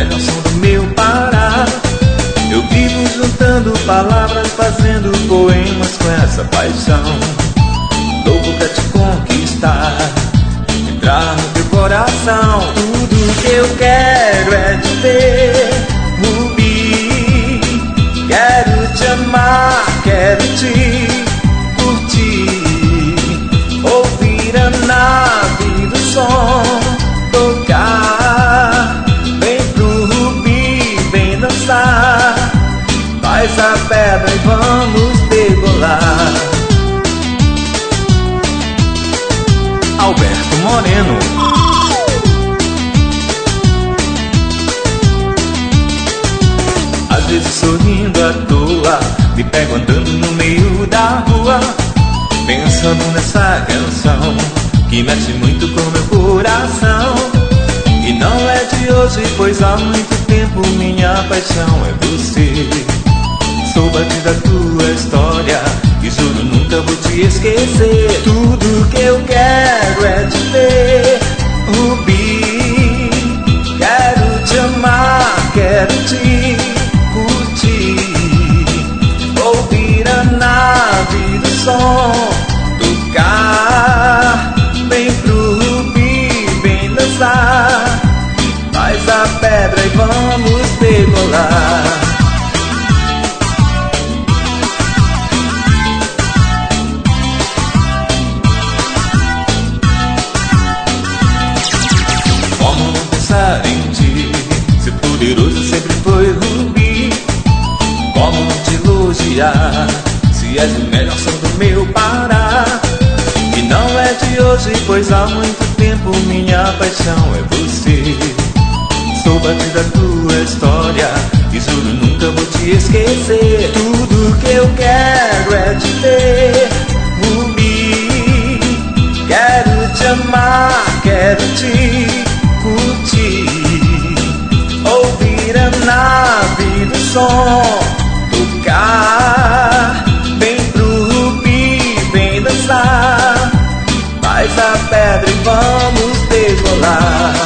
melhor som do meu Pará. Eu vivo juntando palavras, fazendo poemas com essa paixão. Louco pra te conquistar, entrar no teu coração. Tudo que eu quero é te ver, Rubi. Quero te amar, quero te curtir, ouvir a nave do som tocar. Vem pro Rubi, vem dançar, faz a pedra e vamos debolar. Alberto Moreno. Às vezes sorrindo à toa, me pego andando no meio da rua, pensando nessa canção que mexe muito com meu coração. E não é de hoje, pois há muito tempo minha paixão é você. Sou batida da tua história e juro nunca vou te esquecer. Tudo que eu quero é te ver, Rubi. Quero te amar, quero te curtir, ouvir a nave do som tocar. Vem pro Rubi, vem dançar, faz a pedra e vamos debolar. Como não pensar em ti, se o poderoso sempre foi Rubi? Como não te elogiar, se és o melhor som do meu Pará? E não é de hoje, pois há muito tempo minha paixão é você. Sou batida da tua história e juro nunca vou te esquecer. Tudo que eu quero é te ver, Rubi. Quero te amar, quero te curtir, ouvir a nave do som tocar. Vem pro Rubi, vem dançar, faz a pedra e vamos debolar.